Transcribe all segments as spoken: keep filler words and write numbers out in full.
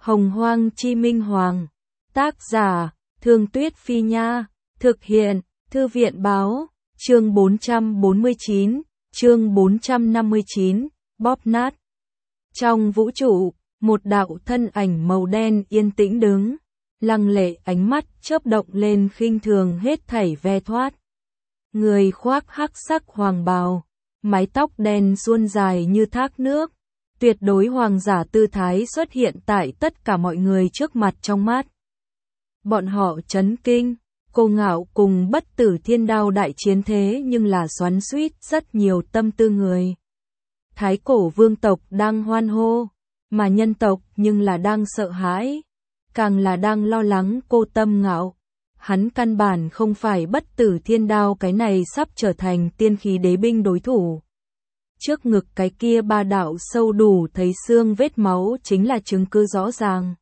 Hồng Hoang Chi Minh Hoàng. Tác giả, Thương Tuyết Phi Nha. Thực hiện, Thư viện Báo. Chương bốn trăm bốn mươi chín, chương bốn trăm năm mươi chín, bóp nát. Trong vũ trụ, một đạo thân ảnh màu đen yên tĩnh đứng, lăng lệ ánh mắt chớp động lên khinh thường hết thảy ve thoát. Người khoác hắc sắc hoàng bào, mái tóc đen suôn dài như thác nước, tuyệt đối hoàng giả tư thái xuất hiện tại tất cả mọi người trước mặt trong mắt. Bọn họ chấn kinh, Cô Ngạo cùng Bất Tử Thiên Đao đại chiến thế nhưng là xoắn xuýt rất nhiều tâm tư người. Thái cổ vương tộc đang hoan hô, mà nhân tộc nhưng là đang sợ hãi, càng là đang lo lắng cô Tâm Ngạo. Hắn căn bản không phải Bất Tử Thiên Đao cái này sắp trở thành tiên khí đế binh đối thủ. Trước ngực cái kia ba đạo sâu đủ thấy xương vết máu chính là chứng cứ rõ ràng.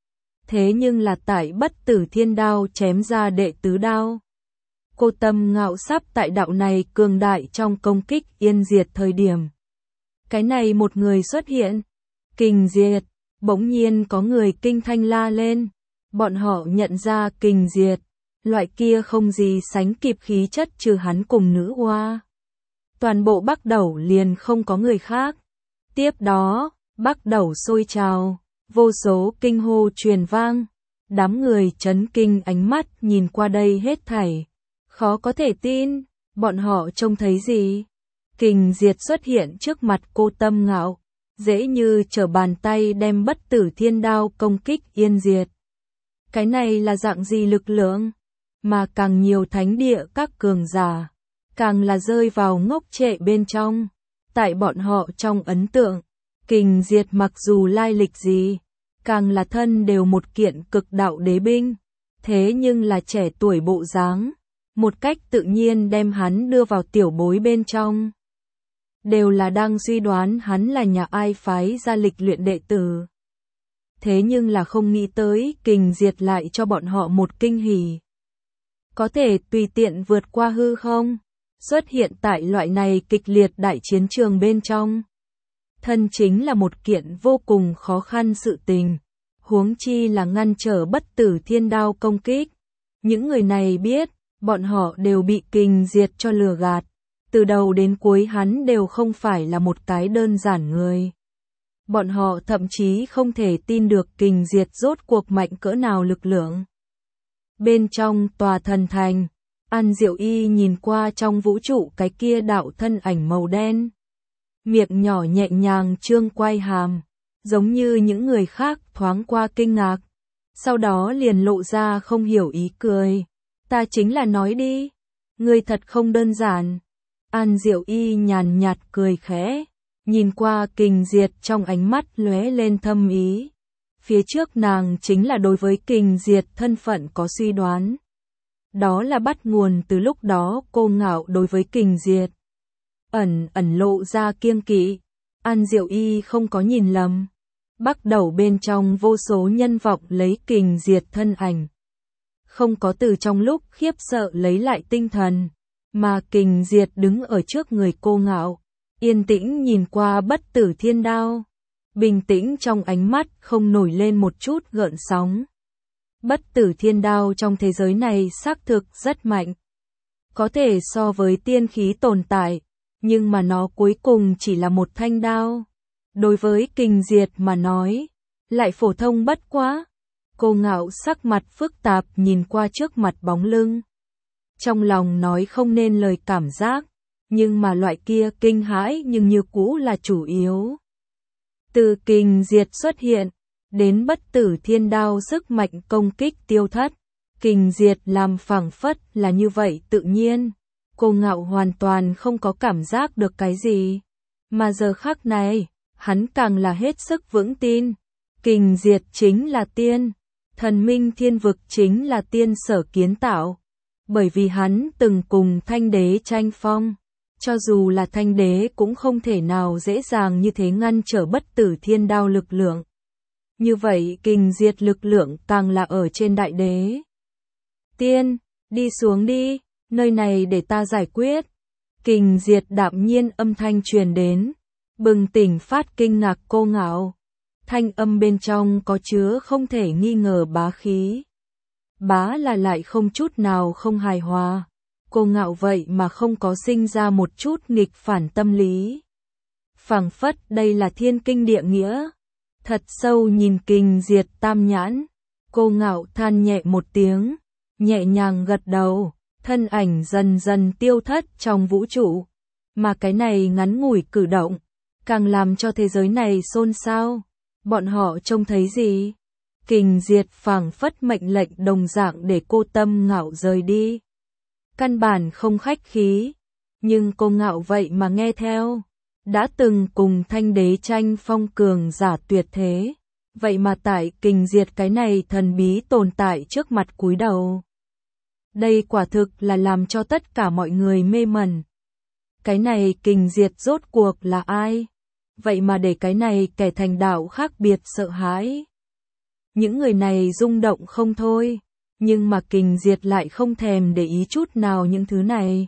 Thế nhưng là tại Bất Tử Thiên Đao chém ra đệ tứ đao. Cô Tâm Ngạo sắp tại đạo này cường đại trong công kích yên diệt thời điểm. Cái này một người xuất hiện, Kình Diệt, bỗng nhiên có người kinh thanh la lên. Bọn họ nhận ra Kình Diệt, loại kia không gì sánh kịp khí chất trừ hắn cùng nữ oa. Toàn bộ Bắc Đẩu liền không có người khác. Tiếp đó, Bắc Đẩu sôi trào, vô số kinh hô truyền vang. Đám người chấn kinh ánh mắt nhìn qua đây hết thảy. Khó có thể tin, bọn họ trông thấy gì? Kình Diệt xuất hiện trước mặt cô Tâm Ngạo, dễ như trở bàn tay đem Bất Tử Thiên Đao công kích yên diệt. Cái này là dạng gì lực lượng? Mà càng nhiều thánh địa các cường giả, càng là rơi vào ngốc trệ bên trong. Tại bọn họ trong ấn tượng, Kình Diệt mặc dù lai lịch gì, càng là thân đều một kiện cực đạo đế binh, thế nhưng là trẻ tuổi bộ dáng, một cách tự nhiên đem hắn đưa vào tiểu bối bên trong. Đều là đang suy đoán hắn là nhà ai phái ra lịch luyện đệ tử. Thế nhưng là không nghĩ tới Kình Diệt lại cho bọn họ một kinh hỉ. Có thể tùy tiện vượt qua hư không, xuất hiện tại loại này kịch liệt đại chiến trường bên trong. Thân chính là một kiện vô cùng khó khăn sự tình, huống chi là ngăn trở Bất Tử Thiên Đao công kích. Những người này biết, bọn họ đều bị Kình Diệt cho lừa gạt. Từ đầu đến cuối hắn đều không phải là một cái đơn giản người. Bọn họ thậm chí không thể tin được Kình Diệt rốt cuộc mạnh cỡ nào lực lượng. Bên trong tòa thần thành, An Diệu Y nhìn qua trong vũ trụ cái kia đạo thân ảnh màu đen. Miệng nhỏ nhẹ nhàng trương quay hàm, giống như những người khác thoáng qua kinh ngạc. Sau đó liền lộ ra không hiểu ý cười. Ta chính là nói đi, ngươi thật không đơn giản. An Diệu Y nhàn nhạt cười khẽ, nhìn qua Kình Diệt trong ánh mắt lóe lên thâm ý. Phía trước nàng chính là đối với Kình Diệt thân phận có suy đoán. Đó là bắt nguồn từ lúc đó Cô Ngạo đối với Kình Diệt ẩn ẩn lộ ra kiêng kỵ. An Diệu Y không có nhìn lầm. Bắc Đẩu bên trong vô số nhân vọng lấy Kình Diệt thân ảnh, không có từ trong lúc khiếp sợ lấy lại tinh thần, mà Kình Diệt đứng ở trước người Cô Ngạo, yên tĩnh nhìn qua Bất Tử Thiên Đao, bình tĩnh trong ánh mắt không nổi lên một chút gợn sóng. Bất Tử Thiên Đao trong thế giới này xác thực rất mạnh, có thể so với tiên khí tồn tại, nhưng mà nó cuối cùng chỉ là một thanh đao. Đối với Kình Diệt mà nói, lại phổ thông bất quá. Cô Ngạo sắc mặt phức tạp nhìn qua trước mặt bóng lưng. Trong lòng nói không nên lời cảm giác, nhưng mà loại kia kinh hãi nhưng như cũ là chủ yếu. Từ Kình Diệt xuất hiện, đến Bất Tử Thiên Đao sức mạnh công kích tiêu thất, Kình Diệt làm phảng phất là như vậy tự nhiên. Cô Ngạo hoàn toàn không có cảm giác được cái gì. Mà giờ khắc này, hắn càng là hết sức vững tin. Kình Diệt chính là tiên, thần minh thiên vực chính là tiên sở kiến tạo. Bởi vì hắn từng cùng Thanh Đế tranh phong, cho dù là Thanh Đế cũng không thể nào dễ dàng như thế ngăn trở Bất Tử Thiên Đao lực lượng. Như vậy Kình Diệt lực lượng càng là ở trên đại đế. Tiên, đi xuống đi, nơi này để ta giải quyết. Kình Diệt đạm nhiên âm thanh truyền đến, bừng tỉnh phát kinh ngạc Cô Ngạo. Thanh âm bên trong có chứa không thể nghi ngờ bá khí. Bá là lại không chút nào không hài hòa. Cô Ngạo vậy mà không có sinh ra một chút nghịch phản tâm lý. Phảng phất đây là thiên kinh địa nghĩa. Thật sâu nhìn Kình Diệt tam nhãn. Cô Ngạo than nhẹ một tiếng, nhẹ nhàng gật đầu, thân ảnh dần dần tiêu thất trong vũ trụ. Mà cái này ngắn ngủi cử động, càng làm cho thế giới này xôn xao. Bọn họ trông thấy gì? Kình Diệt phảng phất mệnh lệnh đồng dạng để cô Tâm Ngạo rời đi. Căn bản không khách khí, nhưng cô Ngạo vậy mà nghe theo. Đã từng cùng Thanh Đế tranh phong cường giả tuyệt thế, vậy mà tại Kình Diệt cái này thần bí tồn tại trước mặt cúi đầu. Đây quả thực là làm cho tất cả mọi người mê mẩn. Cái này Kình Diệt rốt cuộc là ai? Vậy mà để cái này kẻ thành đạo khác biệt sợ hãi. Những người này rung động không thôi, nhưng mà Kình Diệt lại không thèm để ý chút nào những thứ này.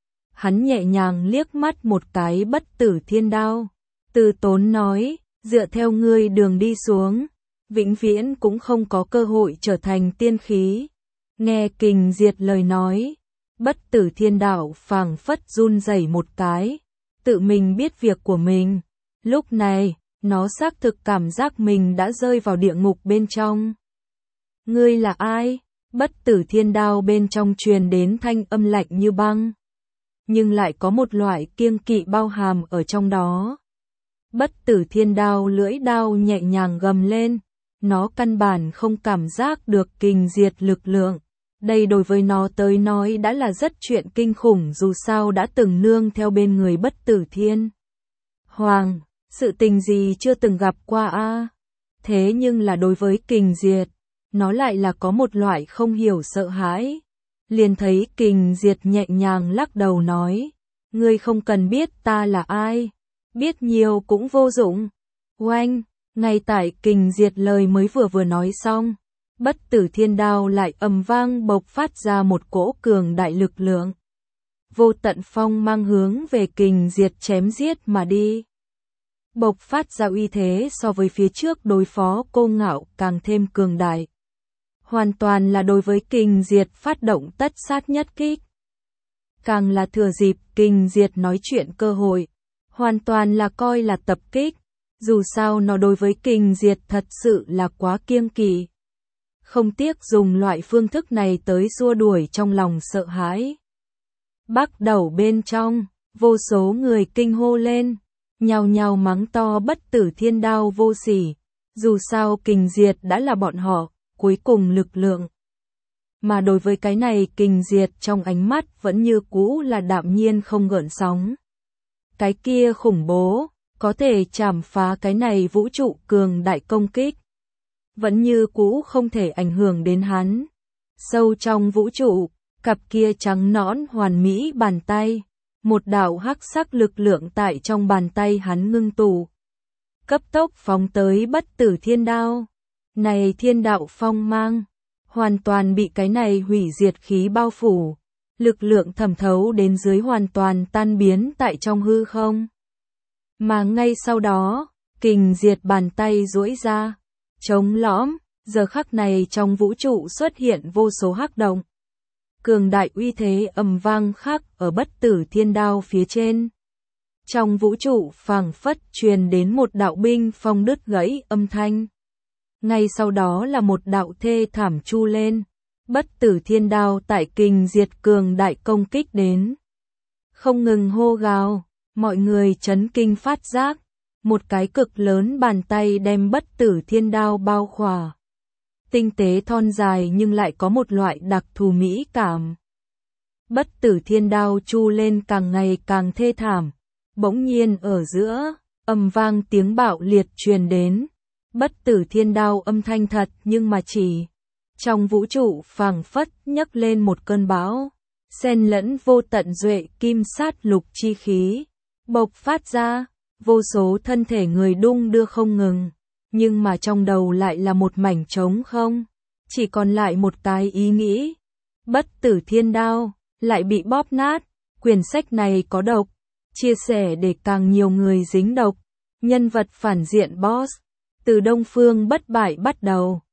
Hắn nhẹ nhàng liếc mắt một cái Bất Tử Thiên Đao, từ tốn nói, dựa theo ngươi đường đi xuống, vĩnh viễn cũng không có cơ hội trở thành tiên khí. Nghe Kình Diệt lời nói, Bất Tử Thiên Đạo phảng phất run rẩy một cái, tự mình biết việc của mình. Lúc này, nó xác thực cảm giác mình đã rơi vào địa ngục bên trong. Ngươi là ai? Bất Tử Thiên Đao bên trong truyền đến thanh âm lạnh như băng, nhưng lại có một loại kiêng kỵ bao hàm ở trong đó. Bất Tử Thiên Đao lưỡi đao nhẹ nhàng gầm lên, nó căn bản không cảm giác được Kình Diệt lực lượng. Đây đối với nó tới nói đã là rất chuyện kinh khủng, dù sao đã từng nương theo bên người Bất Tử Thiên Hoàng, sự tình gì chưa từng gặp qua a. À? Thế nhưng là đối với Kình Diệt, nó lại là có một loại không hiểu sợ hãi. Liền thấy Kình Diệt nhẹ nhàng lắc đầu nói, ngươi không cần biết ta là ai, biết nhiều cũng vô dụng. Oanh, ngay tại Kình Diệt lời mới vừa vừa nói xong, Bất Tử Thiên Đao lại ầm vang bộc phát ra một cỗ cường đại lực lượng. Vô tận phong mang hướng về Kình Diệt chém giết mà đi. Bộc phát ra uy thế so với phía trước đối phó Cô Ngạo càng thêm cường đại. Hoàn toàn là đối với Kình Diệt phát động tất sát nhất kích. Càng là thừa dịp Kình Diệt nói chuyện cơ hội, hoàn toàn là coi là tập kích. Dù sao nó đối với Kình Diệt thật sự là quá kiêng kỵ. Không tiếc dùng loại phương thức này tới xua đuổi trong lòng sợ hãi. Bắt đầu bên trong, vô số người kinh hô lên, nhao nhao mắng to Bất Tử Thiên Đao vô sỉ. Dù sao Kình Diệt đã là bọn họ cuối cùng lực lượng. Mà đối với cái này Kình Diệt trong ánh mắt vẫn như cũ là đạm nhiên không gợn sóng. Cái kia khủng bố, có thể chảm phá cái này vũ trụ cường đại công kích. Vẫn như cũ không thể ảnh hưởng đến hắn. Sâu trong vũ trụ, cặp kia trắng nõn hoàn mỹ bàn tay. Một đạo hắc sắc lực lượng tại trong bàn tay hắn ngưng tụ. Cấp tốc phóng tới Bất Tử Thiên Đao. Này thiên đạo phong mang, hoàn toàn bị cái này hủy diệt khí bao phủ, lực lượng thẩm thấu đến dưới hoàn toàn tan biến tại trong hư không. Mà ngay sau đó, Kình Diệt bàn tay duỗi ra, trống lõm, giờ khắc này trong vũ trụ xuất hiện vô số hắc động. Cường đại uy thế ầm vang khắc ở Bất Tử Thiên Đao phía trên. Trong vũ trụ phảng phất truyền đến một đạo binh phong đứt gãy âm thanh. Ngay sau đó là một đạo thê thảm chu lên. Bất Tử Thiên Đao tại Kình Diệt cường đại công kích đến. Không ngừng hô gào, mọi người chấn kinh phát giác. Một cái cực lớn bàn tay đem Bất Tử Thiên Đao bao khỏa. Tinh tế thon dài nhưng lại có một loại đặc thù mỹ cảm. Bất Tử Thiên Đao chu lên càng ngày càng thê thảm. Bỗng nhiên ở giữa, ầm vang tiếng bạo liệt truyền đến. Bất Tử Thiên Đao âm thanh thật nhưng mà chỉ. Trong vũ trụ phảng phất nhấc lên một cơn bão. Xen lẫn vô tận duệ kim sát lục chi khí. Bộc phát ra, vô số thân thể người đung đưa không ngừng. Nhưng mà trong đầu lại là một mảnh trống không. Chỉ còn lại một cái ý nghĩ. Bất Tử Thiên Đao, lại bị bóp nát. Quyển sách này có độc. Chia sẻ để càng nhiều người dính độc. Nhân vật phản diện boss. từ Đông Phương bất bại bắt đầu.